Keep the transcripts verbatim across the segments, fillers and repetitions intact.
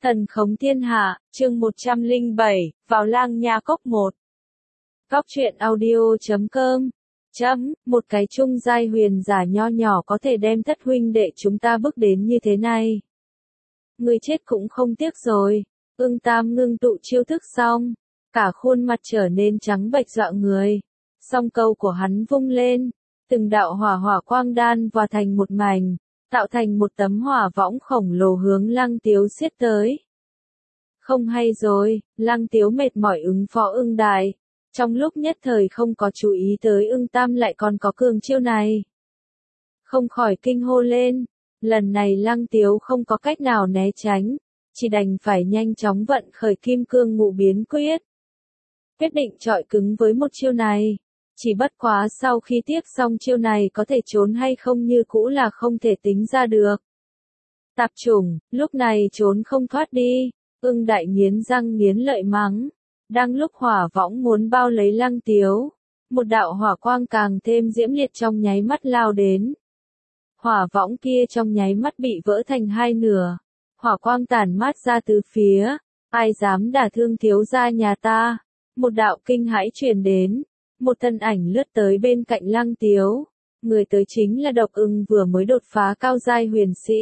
Thần khống thiên hạ, chương một trăm lẻ bảy, vào lang nha cốc một. Góc truyện audio chấm com. Chấm, một cái trung giai huyền giả nho nhỏ có thể đem thất huynh đệ chúng ta bước đến như thế này. Người chết cũng không tiếc rồi. Ưng Tam ngưng tụ chiêu thức xong, cả khuôn mặt trở nên trắng bệch dọa người. Song câu của hắn vung lên, từng đạo hỏa hỏa quang đan hòa thành một mảnh, tạo thành một tấm hỏa võng khổng lồ hướng Lăng Tiếu xiết tới. Không hay rồi, Lăng Tiếu mệt mỏi ứng phó Ưng Đại, trong lúc nhất thời không có chú ý tới Ưng Tam lại còn có cường chiêu này. Không khỏi kinh hô lên, lần này Lăng Tiếu không có cách nào né tránh, chỉ đành phải nhanh chóng vận khởi kim cương ngũ biến quyết. Quyết định chọi cứng với một chiêu này. Chỉ bất quá sau khi tiếp xong chiêu này có thể trốn hay không như cũ là không thể tính ra được. Tạp chủng, lúc này trốn không thoát đi, Ưng Đại nghiến răng nghiến lợi mắng. Đang lúc hỏa võng muốn bao lấy Lăng Tiếu, một đạo hỏa quang càng thêm diễm liệt trong nháy mắt lao đến. Hỏa võng kia trong nháy mắt bị vỡ thành hai nửa, hỏa quang tản mát ra từ phía, ai dám đả thương thiếu gia nhà ta, một đạo kinh hãi truyền đến. Một thân ảnh lướt tới bên cạnh Lăng Tiếu, người tới chính là Độc Ưng vừa mới đột phá cao giai huyền sĩ.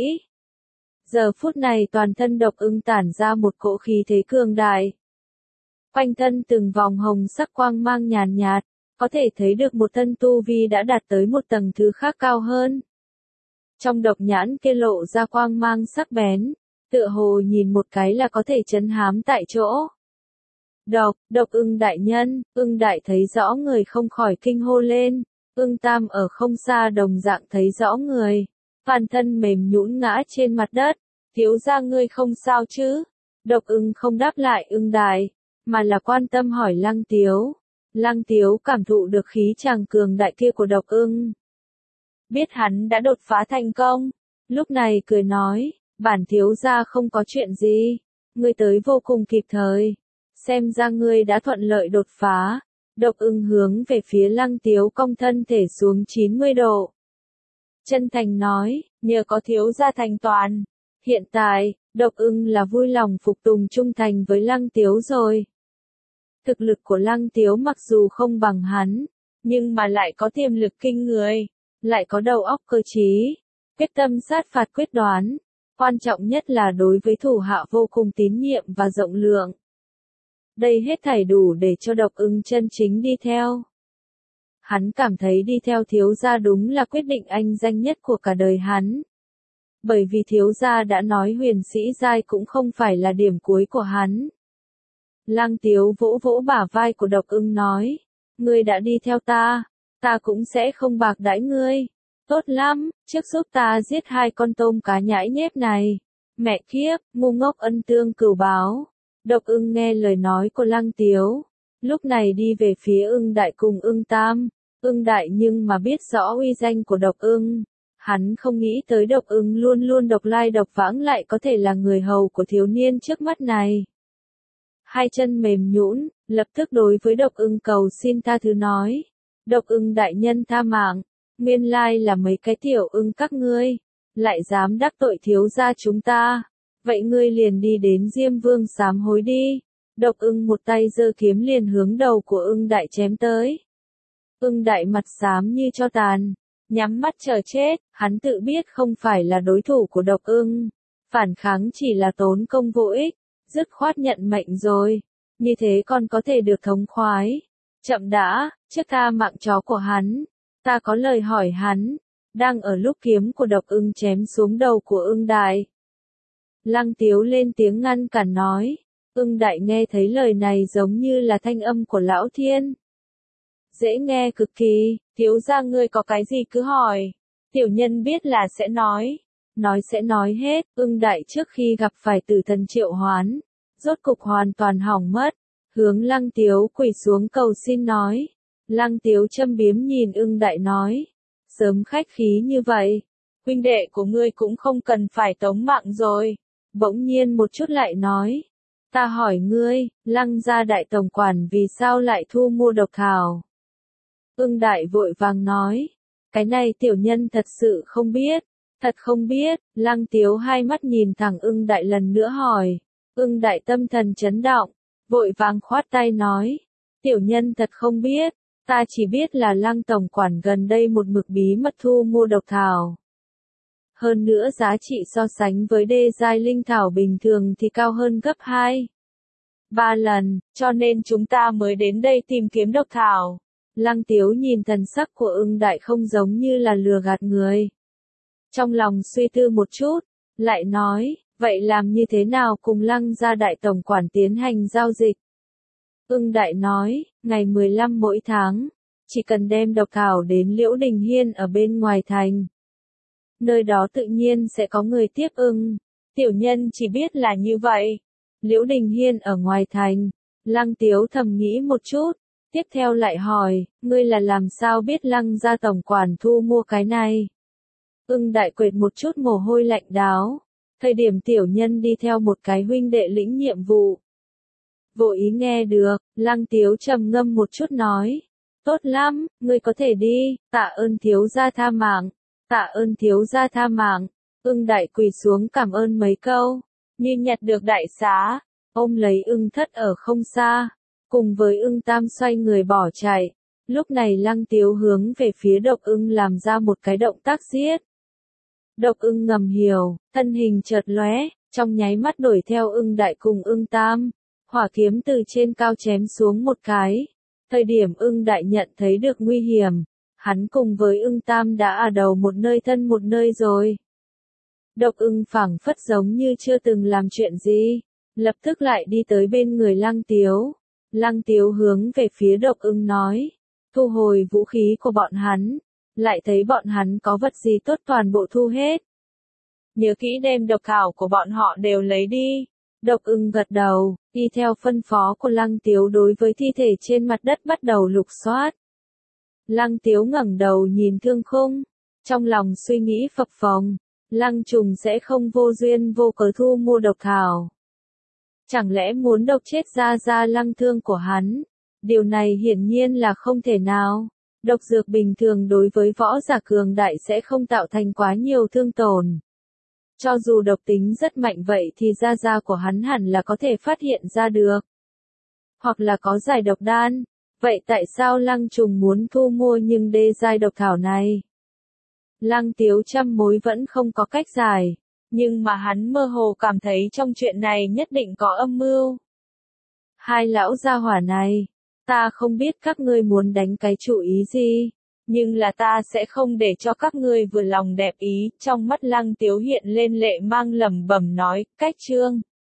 Giờ phút này toàn thân Độc Ưng tản ra một cỗ khí thế cường đại. Quanh thân từng vòng hồng sắc quang mang nhàn nhạt, có thể thấy được một thân tu vi đã đạt tới một tầng thứ khác cao hơn. Trong độc nhãn kia lộ ra quang mang sắc bén, tựa hồ nhìn một cái là có thể trấn hám tại chỗ. Độc, độc Ưng đại nhân, Ưng Đại thấy rõ người không khỏi kinh hô lên, Ưng Tam ở không xa đồng dạng thấy rõ người, toàn thân mềm nhũn ngã trên mặt đất, thiếu gia ngươi không sao chứ? Độc Ưng không đáp lại Ưng Đại, mà là quan tâm hỏi Lăng Tiếu. Lăng Tiếu cảm thụ được khí tràng cường đại kia của Độc Ưng. Biết hắn đã đột phá thành công, lúc này cười nói, bản thiếu gia không có chuyện gì, ngươi tới vô cùng kịp thời. Xem ra ngươi đã thuận lợi đột phá. Độc Ưng hướng về phía Lăng Tiếu cong thân thể xuống chín mươi độ. Chân thành nói, nhờ có thiếu gia thành toàn. Hiện tại, Độc Ưng là vui lòng phục tùng trung thành với Lăng Tiếu rồi. Thực lực của Lăng Tiếu mặc dù không bằng hắn, nhưng mà lại có tiềm lực kinh người, lại có đầu óc cơ trí, quyết tâm sát phạt quyết đoán. Quan trọng nhất là đối với thủ hạ vô cùng tín nhiệm và rộng lượng. Đây hết thảy đủ để cho Độc Ưng chân chính đi theo. Hắn cảm thấy đi theo thiếu gia đúng là quyết định anh danh nhất của cả đời hắn. Bởi vì thiếu gia đã nói huyền sĩ giai cũng không phải là điểm cuối của hắn. Lăng Tiếu vỗ vỗ bả vai của Độc Ưng nói, ngươi đã đi theo ta, ta cũng sẽ không bạc đãi ngươi. Tốt lắm, trước giúp ta giết hai con tôm cá nhãi nhép này. Mẹ kiếp, ngu ngốc ân tương cửu báo. Độc Ưng nghe lời nói của Lăng Tiếu, lúc này đi về phía Ưng Đại cùng Ưng Tam. Ưng Đại nhưng mà biết rõ uy danh của Độc Ưng, hắn không nghĩ tới Độc Ưng luôn luôn độc lai độc vãng lại có thể là người hầu của thiếu niên trước mắt này. Hai chân mềm nhũn, lập tức đối với Độc Ưng cầu xin tha thứ nói, Độc Ưng đại nhân tha mạng, nguyên lai là mấy cái tiểu ưng các ngươi, lại dám đắc tội thiếu gia chúng ta. Vậy ngươi liền đi đến Diêm Vương sám hối đi. Độc Ưng một tay giơ kiếm liền hướng đầu của Ưng Đại chém tới. Ưng Đại mặt xám như tro tàn, nhắm mắt chờ chết, hắn tự biết không phải là đối thủ của Độc Ưng. Phản kháng chỉ là tốn công vô ích, dứt khoát nhận mệnh rồi. Như thế còn có thể được thống khoái. Chậm đã, trước tha mạng chó của hắn. Ta có lời hỏi hắn. Đang ở lúc kiếm của Độc Ưng chém xuống đầu của Ưng Đại. Lăng Tiếu lên tiếng ngăn cản nói, Ưng Đại nghe thấy lời này giống như là thanh âm của Lão Thiên. Dễ nghe cực kỳ, thiếu gia ngươi có cái gì cứ hỏi, tiểu nhân biết là sẽ nói, nói sẽ nói hết. Ưng Đại trước khi gặp phải tử thần triệu hoán, rốt cục hoàn toàn hỏng mất, hướng Lăng Tiếu quỳ xuống cầu xin nói. Lăng Tiếu châm biếm nhìn Ưng Đại nói, sớm khách khí như vậy, huynh đệ của ngươi cũng không cần phải tống mạng rồi. Bỗng nhiên một chút lại nói, ta hỏi ngươi, Lăng gia đại tổng quản vì sao lại thu mua độc thảo? Ưng Đại vội vàng nói, cái này tiểu nhân thật sự không biết, thật không biết. Lăng Tiếu hai mắt nhìn thẳng Ưng Đại lần nữa hỏi, Ưng Đại tâm thần chấn động, vội vàng khoát tay nói, tiểu nhân thật không biết, ta chỉ biết là Lăng tổng quản gần đây một mực bí mật thu mua độc thảo. Hơn nữa giá trị so sánh với đê giai linh thảo bình thường thì cao hơn gấp hai, ba lần, cho nên chúng ta mới đến đây tìm kiếm độc thảo. Lăng Tiếu nhìn thần sắc của Ưng Đại không giống như là lừa gạt người. Trong lòng suy tư một chút, lại nói, vậy làm như thế nào cùng Lăng gia đại tổng quản tiến hành giao dịch? Ưng Đại nói, ngày mười lăm mỗi tháng, chỉ cần đem độc thảo đến Liễu Đình Hiên ở bên ngoài thành. Nơi đó tự nhiên sẽ có người tiếp ưng. Tiểu nhân chỉ biết là như vậy. Liễu Đình Hiên ở ngoài thành. Lăng Tiếu thầm nghĩ một chút. Tiếp theo lại hỏi, ngươi là làm sao biết Lăng gia tổng quản thu mua cái này? Ưng Đại quệt một chút mồ hôi lạnh đáo. Thời điểm tiểu nhân đi theo một cái huynh đệ lĩnh nhiệm vụ. Vô ý nghe được, Lăng Tiếu trầm ngâm một chút nói. Tốt lắm, ngươi có thể đi, tạ ơn thiếu gia tha mạng. Tạ ơn thiếu gia tha mạng. Ưng Đại quỳ xuống cảm ơn mấy câu. Như nhặt được đại xá. Ôm lấy ưng thất ở không xa. Cùng với ưng tam xoay người bỏ chạy. Lúc này Lăng Tiếu hướng về phía độc ưng làm ra một cái động tác giết. Độc ưng ngầm hiểu, thân hình chợt lóe, trong nháy mắt đuổi theo ưng đại cùng ưng tam. Hỏa kiếm từ trên cao chém xuống một cái. Thời điểm ưng đại nhận thấy được nguy hiểm. Hắn cùng với ưng tam đã ở đầu một nơi thân một nơi rồi. Độc ưng phảng phất giống như chưa từng làm chuyện gì. Lập tức lại đi tới bên người Lăng Tiếu. Lăng Tiếu hướng về phía độc ưng nói. Thu hồi vũ khí của bọn hắn. Lại thấy bọn hắn có vật gì tốt toàn bộ thu hết. Nhớ kỹ đem độc thảo của bọn họ đều lấy đi. Độc ưng gật đầu, đi theo phân phó của Lăng Tiếu đối với thi thể trên mặt đất bắt đầu lục soát. Lăng Tiếu ngẩng đầu nhìn Thương Khung, trong lòng suy nghĩ phập phồng, Lăng Trùng sẽ không vô duyên vô cớ thu mua độc thảo. Chẳng lẽ muốn độc chết ra ra Lăng Thương của hắn? Điều này hiển nhiên là không thể nào. Độc dược bình thường đối với võ giả cường đại sẽ không tạo thành quá nhiều thương tổn. Cho dù độc tính rất mạnh vậy thì da da của hắn hẳn là có thể phát hiện ra được. Hoặc là có giải độc đan. Vậy tại sao Lăng Trùng muốn thu mua nhưng đê giai độc thảo này? Lăng Tiếu trăm mối vẫn không có cách giải. Nhưng mà hắn mơ hồ cảm thấy trong chuyện này nhất định có âm mưu. Hai lão gia hỏa này. Ta không biết các ngươi muốn đánh cái chủ ý gì. Nhưng là ta sẽ không để cho các ngươi vừa lòng đẹp ý. Trong mắt Lăng Tiếu hiện lên lệ mang lẩm bẩm nói, cách chương.